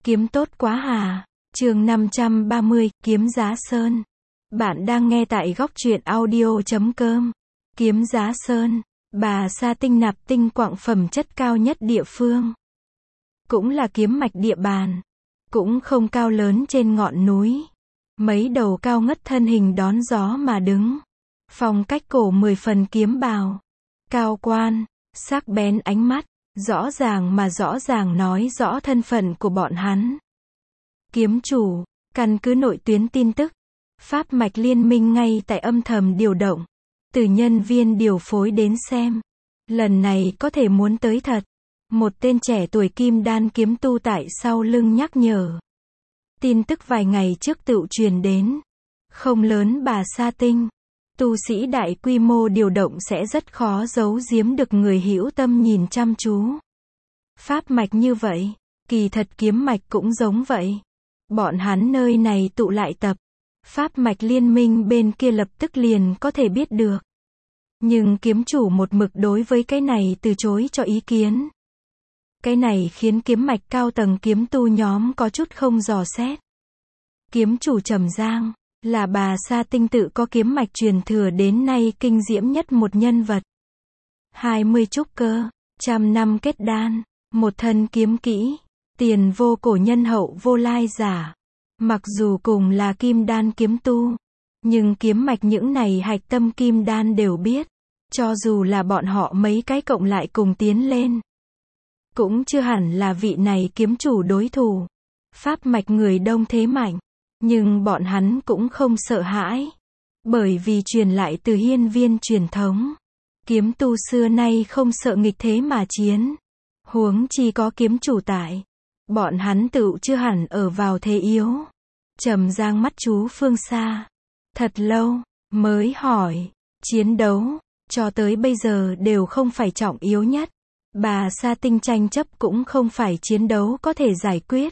Kiếm tốt quá hà. Chương 530, Kiếm Giá Sơn. Bạn đang nghe tại góc truyện audio.com. Kiếm Giá Sơn, bà sa tinh nạp tinh quặng phẩm chất cao nhất địa phương. Cũng là kiếm mạch địa bàn. Cũng không cao lớn trên ngọn núi. Mấy đầu cao ngất thân hình đón gió mà đứng. Phong cách cổ 10 phần kiếm bào. Cao quan, sắc bén ánh mắt, rõ ràng nói rõ thân phận của bọn hắn. Kiếm chủ, căn cứ nội tuyến tin tức, Pháp mạch liên minh ngay tại âm thầm điều động, từ nhân viên điều phối đến xem. Lần này có thể muốn tới thật. Một tên trẻ tuổi kim đan kiếm tu tại sau lưng nhắc nhở. Tin tức vài ngày trước tựu truyền đến. Không lớn bà sa tinh. Tu sĩ đại quy mô điều động sẽ rất khó giấu giếm được người hữu tâm nhìn chăm chú. Pháp mạch như vậy, kỳ thật kiếm mạch cũng giống vậy. Bọn hắn nơi này tụ lại tập. Pháp mạch liên minh bên kia lập tức liền có thể biết được. Nhưng kiếm chủ một mực đối với cái này từ chối cho ý kiến. Cái này khiến kiếm mạch cao tầng kiếm tu nhóm có chút không dò xét. Kiếm chủ Trầm Giang, là bà sa tinh tự có kiếm mạch truyền thừa đến nay kinh diễm nhất một nhân vật. 20 trúc cơ, 100 năm kết đan, một thân kiếm kỹ, tiền vô cổ nhân hậu vô lai giả. Mặc dù cùng là kim đan kiếm tu, nhưng kiếm mạch những này hạch tâm kim đan đều biết. Cho dù là bọn họ mấy cái cộng lại cùng tiến lên, cũng chưa hẳn là vị này kiếm chủ đối thủ. Pháp mạch người đông thế mạnh, nhưng bọn hắn cũng không sợ hãi. Bởi vì truyền lại từ hiên viên truyền thống. Kiếm tu xưa nay không sợ nghịch thế mà chiến. Huống chi có kiếm chủ tại. Bọn hắn tựu chưa hẳn ở vào thế yếu. Trầm Giang mắt chú phương xa. Thật lâu, mới hỏi. Chiến đấu, cho tới bây giờ đều không phải trọng yếu nhất. Bà sa tinh tranh chấp cũng không phải chiến đấu có thể giải quyết.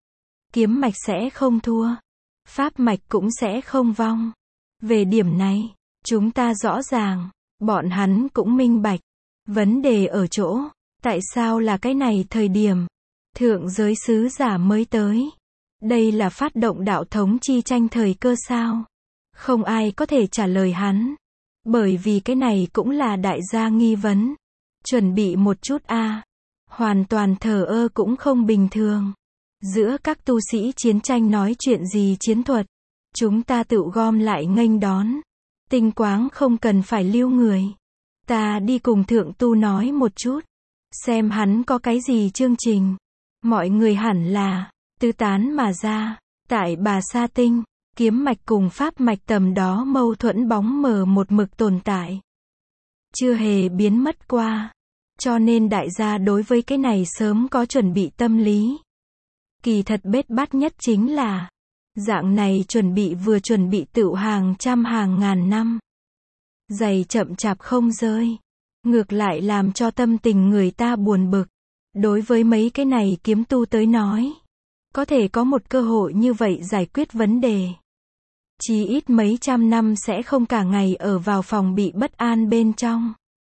Kiếm mạch sẽ không thua. Pháp mạch cũng sẽ không vong. Về điểm này, chúng ta rõ ràng. Bọn hắn cũng minh bạch. Vấn đề ở chỗ, tại sao là cái này thời điểm thượng giới sứ giả mới tới? Đây là phát động đạo thống chi tranh thời cơ sao? Không ai có thể trả lời hắn. Bởi vì cái này cũng là đại gia nghi vấn. Chuẩn bị một chút a. Hoàn toàn thờ ơ cũng không bình thường. Giữa các tu sĩ chiến tranh nói chuyện gì chiến thuật. Chúng ta tự gom lại nghênh đón. Tinh quáng không cần phải lưu người. Ta đi cùng thượng tu nói một chút. Xem hắn có cái gì chương trình. Mọi người hẳn là tứ tán mà ra. Tại bà sa tinh, kiếm mạch cùng pháp mạch tầm đó mâu thuẫn bóng mờ một mực tồn tại. Chưa hề biến mất qua. Cho nên đại gia đối với cái này sớm có chuẩn bị tâm lý. Kỳ thật bết bát nhất chính là dạng này vừa chuẩn bị tựu hàng trăm hàng ngàn năm. Giày chậm chạp không rơi. Ngược lại làm cho tâm tình người ta buồn bực. Đối với mấy cái này kiếm tu tới nói, có thể có một cơ hội như vậy giải quyết vấn đề. Chí ít mấy trăm năm sẽ không cả ngày ở vào phòng bị bất an bên trong.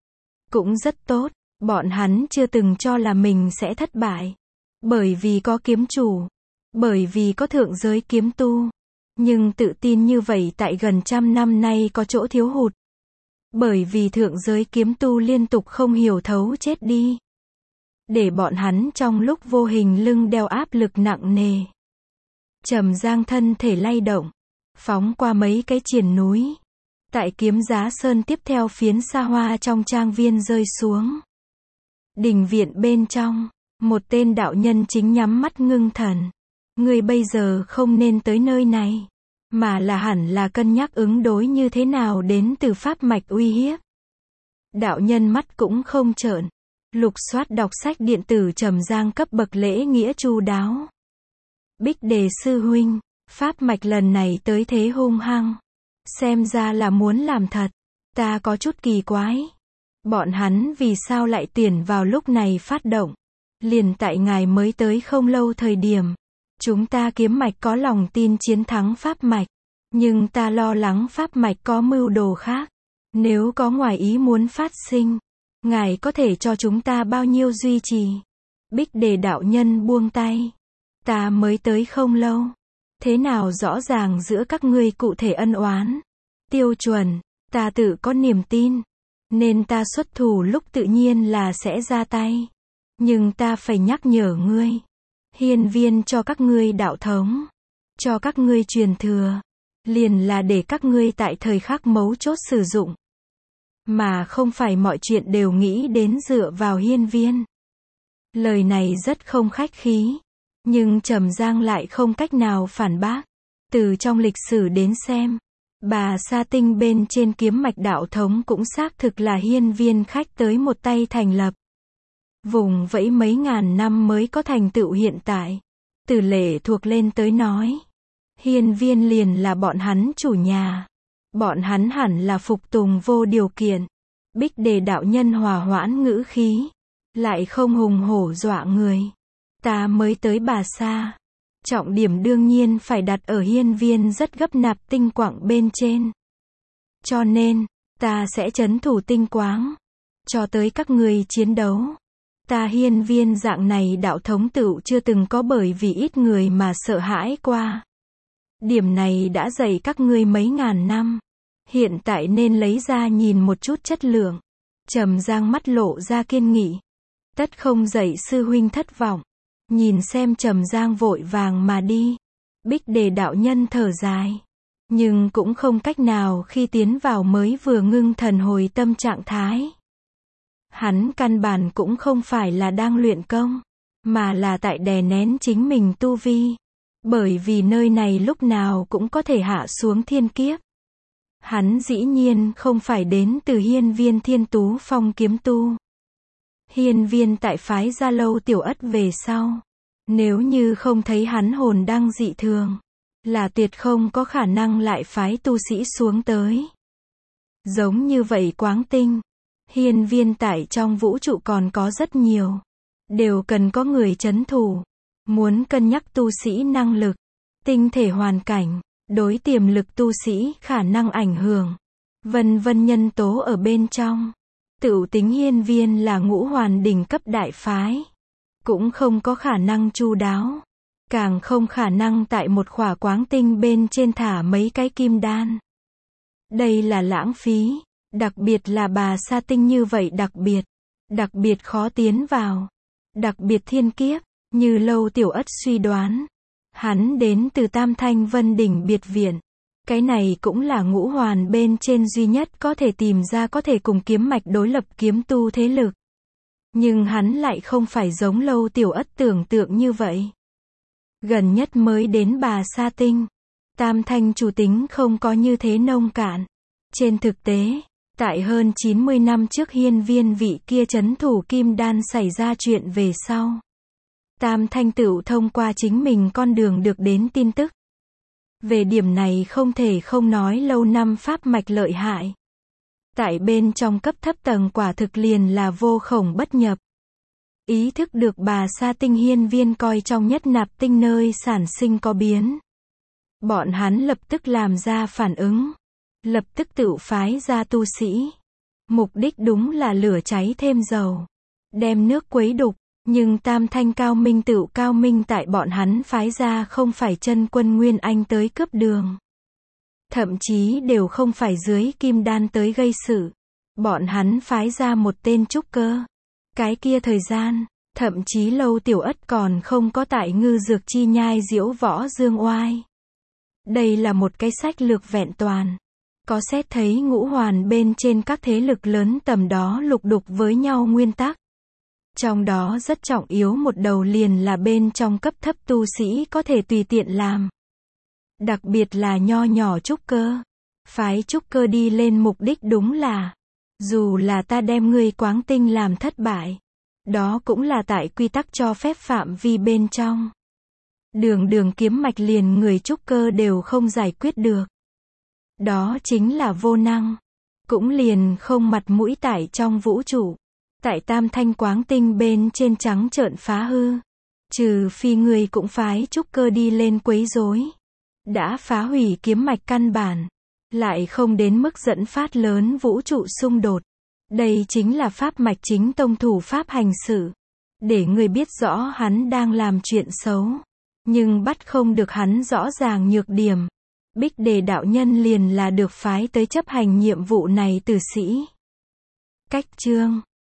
Cũng rất tốt, bọn hắn chưa từng cho là mình sẽ thất bại. Bởi vì có kiếm chủ. Bởi vì có thượng giới kiếm tu. Nhưng tự tin như vậy tại gần 100 năm nay có chỗ thiếu hụt. Bởi vì thượng giới kiếm tu liên tục không hiểu thấu chết đi. Để bọn hắn trong lúc vô hình lưng đeo áp lực nặng nề. Trầm Giang thân thể lay động. Phóng qua mấy cái triền núi. Tại Kiếm Giá Sơn tiếp theo phiến xa hoa trong trang viên rơi xuống. Đình viện bên trong. Một tên đạo nhân chính nhắm mắt ngưng thần. Người bây giờ không nên tới nơi này. Mà là hẳn là cân nhắc ứng đối như thế nào đến từ pháp mạch uy hiếp. Đạo nhân mắt cũng không trợn. Lục soát đọc sách điện tử Trầm Giang cấp bậc lễ nghĩa chu đáo. Bích Đề sư huynh, pháp mạch lần này tới thế hung hăng. Xem ra là muốn làm thật. Ta có chút kỳ quái. Bọn hắn vì sao lại tuyển vào lúc này phát động? Liền tại ngài mới tới không lâu thời điểm. Chúng ta kiếm mạch có lòng tin chiến thắng pháp mạch. Nhưng ta lo lắng pháp mạch có mưu đồ khác. Nếu có ngoài ý muốn phát sinh, ngài có thể cho chúng ta bao nhiêu duy trì? Bích Đề đạo nhân buông tay. Ta mới tới không lâu. Thế nào rõ ràng giữa các ngươi cụ thể ân oán? Tiêu chuẩn, ta tự có niềm tin. Nên ta xuất thủ lúc tự nhiên là sẽ ra tay. Nhưng ta phải nhắc nhở ngươi. Hiên viên cho các ngươi đạo thống. Cho các ngươi truyền thừa. Liền là để các ngươi tại thời khắc mấu chốt sử dụng. Mà không phải mọi chuyện đều nghĩ đến dựa vào hiên viên. Lời này rất không khách khí. Nhưng Trầm Giang lại không cách nào phản bác. Từ trong lịch sử đến xem, bà Sa Tinh bên trên kiếm mạch đạo thống cũng xác thực là hiên viên khách tới một tay thành lập. Vùng vẫy mấy ngàn năm mới có thành tựu hiện tại. Từ lệ thuộc lên tới nói. Hiên viên liền là bọn hắn chủ nhà. Bọn hắn hẳn là phục tùng vô điều kiện. Bích Đề đạo nhân hòa hoãn ngữ khí. Lại không hùng hổ dọa người. Ta mới tới bà Sa. Trọng điểm đương nhiên phải đặt ở hiên viên rất gấp nạp tinh quặng bên trên. Cho nên, ta sẽ trấn thủ tinh quáng. Cho tới các người chiến đấu. Ta hiên viên dạng này đạo thống tựu chưa từng có bởi vì ít người mà sợ hãi qua. Điểm này đã dạy các ngươi mấy ngàn năm. Hiện tại nên lấy ra nhìn một chút chất lượng. Trầm Giang mắt lộ ra kiên nghị. Tất không dạy sư huynh thất vọng. Nhìn xem Trầm Giang vội vàng mà đi. Bích Đề đạo nhân thở dài. Nhưng cũng không cách nào khi tiến vào mới vừa ngưng thần hồi tâm trạng thái. Hắn căn bản cũng không phải là đang luyện công. Mà là tại đè nén chính mình tu vi. Bởi vì nơi này lúc nào cũng có thể hạ xuống thiên kiếp. Hắn dĩ nhiên không phải đến từ hiên viên Thiên Tú Phong kiếm tu. Hiên viên tại phái Gia Lâu Tiểu Ất về sau. Nếu như không thấy hắn hồn đăng dị thường. Là tuyệt không có khả năng lại phái tu sĩ xuống tới. Giống như vậy Quáng Tinh. Hiên viên tại trong vũ trụ còn có rất nhiều. Đều cần có người trấn thủ. Muốn cân nhắc tu sĩ năng lực. Tinh thể hoàn cảnh. Đối tiềm lực tu sĩ khả năng ảnh hưởng. Vân vân nhân tố ở bên trong. Tựu tính hiên viên là ngũ hoàn đỉnh cấp đại phái. Cũng không có khả năng chu đáo. Càng không khả năng tại một khỏa Quáng Tinh bên trên thả mấy cái kim đan. Đây là lãng phí. Đặc biệt là bà Sa Tinh như vậy đặc biệt. Đặc biệt khó tiến vào. Đặc biệt thiên kiếp. Như Lâu Tiểu Ất suy đoán. Hắn đến từ Tam Thanh Vân Đỉnh biệt viện. Cái này cũng là ngũ hoàn bên trên duy nhất có thể tìm ra có thể cùng kiếm mạch đối lập kiếm tu thế lực. Nhưng hắn lại không phải giống Lâu Tiểu Ất tưởng tượng như vậy. Gần nhất mới đến bà Sa Tinh. Tam Thanh chủ tính không có như thế nông cạn. Trên thực tế, tại hơn 90 năm trước hiên viên vị kia trấn thủ kim đan xảy ra chuyện về sau. Tam Thanh tựu thông qua chính mình con đường được đến tin tức. Về điểm này không thể không nói lâu năm pháp mạch lợi hại. Tại bên trong cấp thấp tầng quả thực liền là vô khổng bất nhập. Ý thức được bà Sa Tinh hiên viên coi trong nhất nạp tinh nơi sản sinh có biến. Bọn hắn lập tức làm ra phản ứng. Lập tức tự phái ra tu sĩ. Mục đích đúng là lửa cháy thêm dầu. Đem nước quấy đục. Nhưng Tam Thanh cao minh tự cao minh tại bọn hắn phái ra không phải chân quân Nguyên Anh tới cướp đường. Thậm chí đều không phải dưới kim đan tới gây sự. Bọn hắn phái ra một tên trúc cơ. Cái kia thời gian, thậm chí Lâu Tiểu Ất còn không có tại Ngư Dược Chi nhai diễu võ dương oai. Đây là một cái sách lược vẹn toàn. Có xét thấy ngũ hoàn bên trên các thế lực lớn tầm đó lục đục với nhau nguyên tắc. Trong đó rất trọng yếu một đầu liền là bên trong cấp thấp tu sĩ có thể tùy tiện làm. Đặc biệt là nho nhỏ trúc cơ. Phái trúc cơ đi lên mục đích đúng là, dù là ta đem ngươi Quáng Tinh làm thất bại, đó cũng là tại quy tắc cho phép phạm vi bên trong. Đường kiếm mạch liền người trúc cơ đều không giải quyết được. Đó chính là vô năng. Cũng liền không mặt mũi tại trong vũ trụ. Tại Tam Thanh Quáng Tinh bên trên trắng trợn phá hư. Trừ phi người cũng phái trúc cơ đi lên quấy rối. Đã phá hủy kiếm mạch căn bản. Lại không đến mức dẫn phát lớn vũ trụ xung đột. Đây chính là pháp mạch chính tông thủ pháp hành sự. Để người biết rõ hắn đang làm chuyện xấu. Nhưng bắt không được hắn rõ ràng nhược điểm. Bích Đề đạo nhân liền là được phái tới chấp hành nhiệm vụ này từ sĩ. Cách chương